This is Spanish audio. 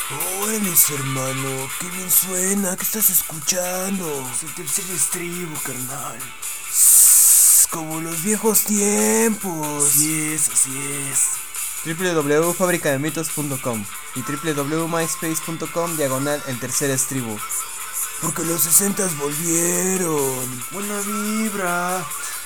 Órales, hermano, qué bien suena, ¿qué estás escuchando? Es el tercer estribo, carnal. Como los viejos tiempos. Así es. www.fabricademitos.com y www.myspace.com/el tercer estribo. Porque los 60s volvieron. Buena vibra.